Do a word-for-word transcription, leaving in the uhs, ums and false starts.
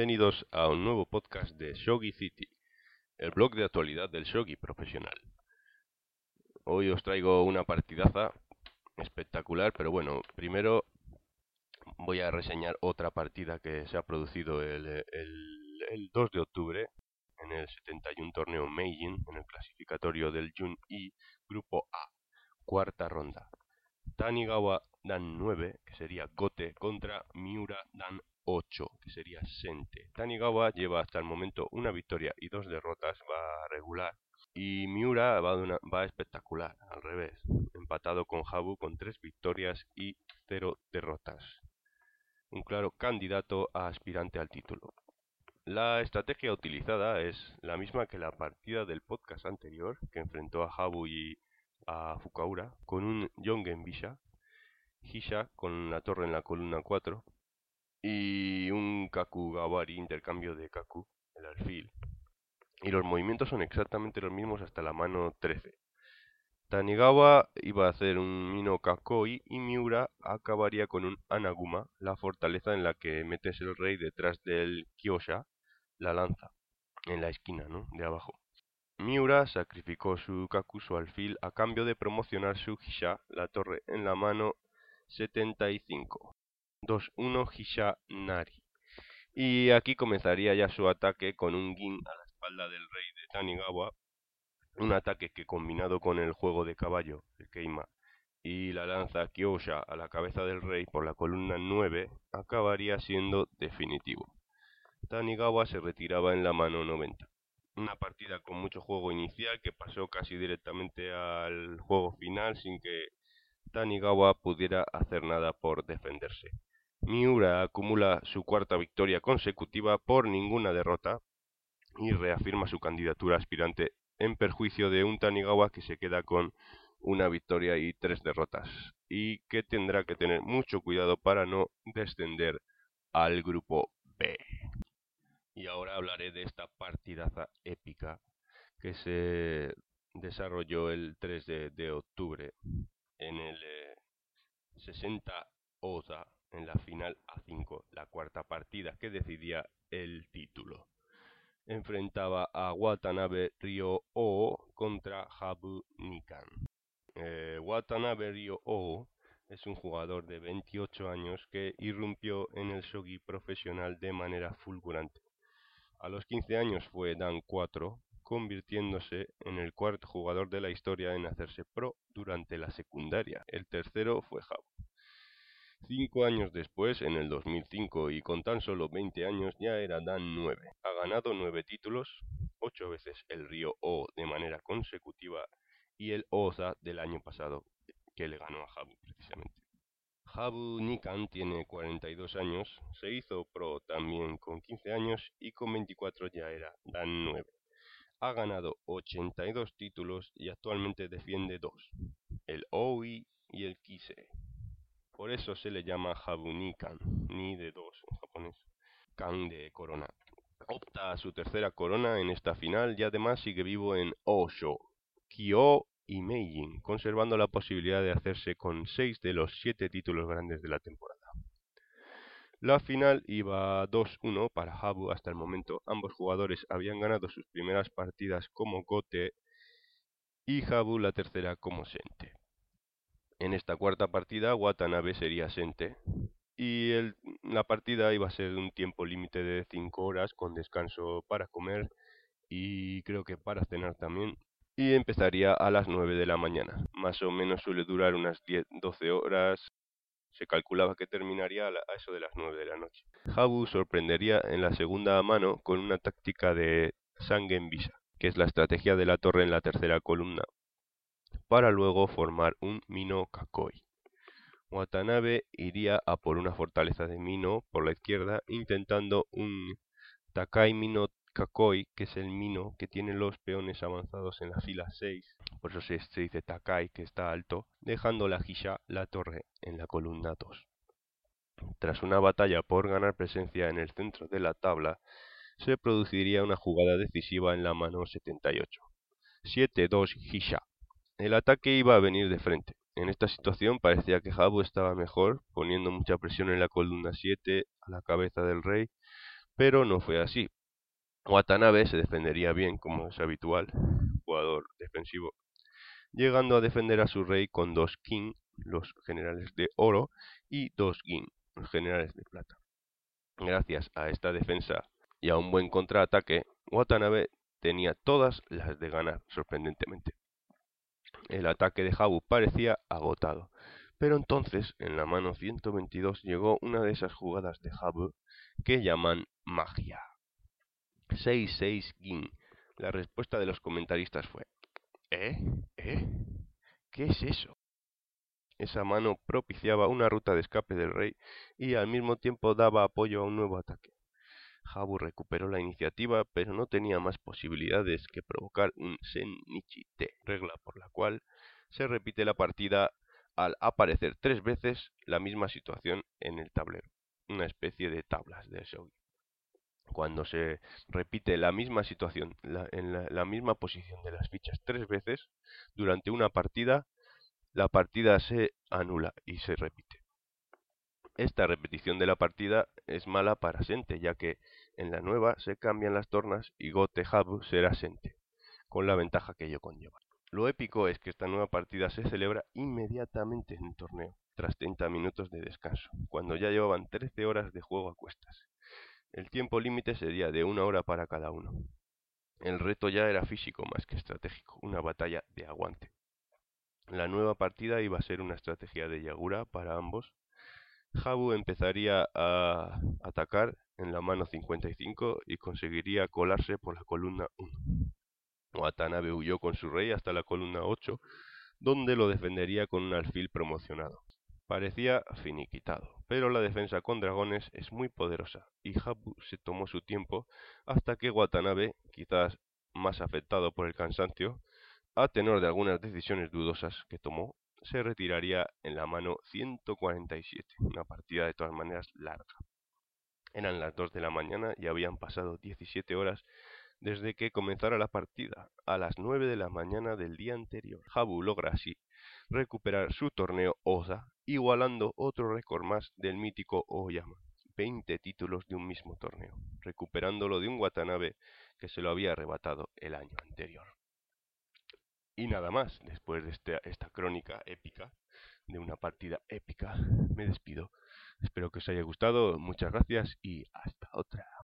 Bienvenidos a un nuevo podcast de Shogi City, el blog de actualidad del shogi profesional. Hoy os traigo una partidaza espectacular, pero bueno, primero voy a reseñar otra partida que se ha producido el, el, el dos de octubre en el setenta y uno torneo Meijin, en el clasificatorio del Jun-I Grupo A, cuarta ronda. Tanigawa Dan nueve, que sería Gote, contra Miura Dan ocho, que sería Sente. Tanigawa lleva hasta el momento una victoria y dos derrotas, va regular. Y Miura va, de una, va espectacular, al revés, empatado con Habu con tres victorias y cero derrotas. Un claro candidato a aspirante al título. La estrategia utilizada es la misma que la partida del podcast anterior, que enfrentó a Habu y a Fukaura, con un Yongen Bisha, Hisha con la torre en la columna cuatro y un Kaku Gawari, intercambio de Kaku, el alfil. Y los movimientos son exactamente los mismos hasta la mano trece. Tanigawa iba a hacer un Mino Kakoi y Miura acabaría con un Anaguma, la fortaleza en la que metes el rey detrás del Kyosha, la lanza, en la esquina, ¿no?, de abajo. Miura sacrificó su Kaku, su alfil, a cambio de promocionar su Hisha, la torre en la mano setenta y cinco. dos uno Hisha Nari. Y aquí comenzaría ya su ataque con un Gin a la espalda del rey de Tanigawa. Un ataque que, combinado con el juego de caballo, el Keima, y la lanza Kyosha a la cabeza del rey por la columna nueve, acabaría siendo definitivo. Tanigawa se retiraba en la mano noventa. Una partida con mucho juego inicial que pasó casi directamente al juego final sin que Tanigawa pudiera hacer nada por defenderse. Miura acumula su cuarta victoria consecutiva por ninguna derrota y reafirma su candidatura aspirante en perjuicio de un Tanigawa que se queda con una victoria y tres derrotas y que tendrá que tener mucho cuidado para no descender al grupo B. Y ahora hablaré de esta partidaza épica que se desarrolló el tres de octubre en el eh, sesenta Oza, en la final A cinco, la cuarta partida que decidía el título. Enfrentaba a Watanabe Ryo-Oh contra Habu Nikan. Eh, Watanabe Ryo-Oh es un jugador de veintiocho años que irrumpió en el shogi profesional de manera fulgurante. A los quince años fue Dan cuatro, convirtiéndose en el cuarto jugador de la historia en hacerse pro durante la secundaria. El tercero fue Habu. Cinco años después, en el dos mil cinco, y con tan solo veinte años, ya era Dan nueve. Ha ganado nueve títulos, ocho veces el Ryo-Oh de manera consecutiva y el Oza del año pasado, que le ganó a Habu precisamente. Habu Nikan tiene cuarenta y dos años, se hizo pro también con quince años y con veinticuatro ya era Dan nueve. Ha ganado ochenta y dos títulos y actualmente defiende dos, el Oi y el Kisei. Por eso se le llama Habu Nikan, ni de dos en japonés, kan de corona. Opta a su tercera corona en esta final y además sigue vivo en Osho, Kyo y Meijin, conservando la posibilidad de hacerse con seis de los siete títulos grandes de la temporada. La final iba dos uno para Habu hasta el momento. Ambos jugadores habían ganado sus primeras partidas como Gote y Habu la tercera como Sente. En esta cuarta partida, Watanabe sería Sente, y el, la partida iba a ser de un tiempo límite de cinco horas, con descanso para comer y creo que para cenar también, y empezaría a las nueve de la mañana. Más o menos suele durar unas diez a doce horas, se calculaba que terminaría a, la, a eso de las nueve de la noche. Habu sorprendería en la segunda mano con una táctica de Sangen Bisha, que es la estrategia de la torre en la tercera columna, para luego formar un Mino Kakoi. Watanabe iría a por una fortaleza de Mino por la izquierda, intentando un Takai Mino Kakoi, que es el Mino que tiene los peones avanzados en la fila seis, por eso se, se dice Takai, que está alto, dejando la Hisha, la torre, en la columna dos. Tras una batalla por ganar presencia en el centro de la tabla, se produciría una jugada decisiva en la mano setenta y ocho. siete dos Hisha. El ataque iba a venir de frente. En esta situación parecía que Habu estaba mejor, poniendo mucha presión en la columna siete a la cabeza del rey, Pero no fue así. Watanabe se defendería bien, como es habitual, jugador defensivo, llegando a defender a su rey con dos kin, los generales de oro, y dos gin, los generales de plata. Gracias a esta defensa y a un buen contraataque, Watanabe tenía todas las de ganar, sorprendentemente. El ataque de Habu parecía agotado, pero entonces en la mano ciento veintidós llegó una de esas jugadas de Habu que llaman magia. seis seis gin. La respuesta de los comentaristas fue: ¿Eh? ¿Eh? ¿Qué es eso? Esa mano propiciaba una ruta de escape del rey y al mismo tiempo daba apoyo a un nuevo ataque. Habu recuperó la iniciativa, pero no tenía más posibilidades que provocar un Sen-Nichi-Te, regla por la cual se repite la partida al aparecer tres veces la misma situación en el tablero, una especie de tablas de shogi. Cuando se repite la misma situación la, en la, la misma posición de las fichas tres veces durante una partida, la partida se anula y se repite. Esta repetición de la partida es mala para Sente, ya que en la nueva se cambian las tornas y Gote Habu será Sente, con la ventaja que ello conlleva. Lo épico es que esta nueva partida se celebra inmediatamente en el torneo, tras treinta minutos de descanso, cuando ya llevaban trece horas de juego a cuestas. El tiempo límite sería de una hora para cada uno. El reto ya era físico más que estratégico, una batalla de aguante. La nueva partida iba a ser una estrategia de Yagura para ambos. Habu empezaría a atacar en la mano cincuenta y cinco y conseguiría colarse por la columna uno. Watanabe huyó con su rey hasta la columna ocho, donde lo defendería con un alfil promocionado. Parecía finiquitado, pero la defensa con dragones es muy poderosa y Habu se tomó su tiempo hasta que Watanabe, quizás más afectado por el cansancio, a tenor de algunas decisiones dudosas que tomó, se retiraría en la mano ciento cuarenta y siete, una partida de todas maneras larga. Eran las dos de la mañana y habían pasado diecisiete horas desde que comenzara la partida, a las nueve de la mañana del día anterior. Habu logra así recuperar su torneo Oda, igualando otro récord más del mítico Oyama, veinte títulos de un mismo torneo, recuperándolo de un Watanabe que se lo había arrebatado el año anterior. Y nada más, después de este, esta crónica épica, de una partida épica, me despido. Espero que os haya gustado, muchas gracias y hasta otra.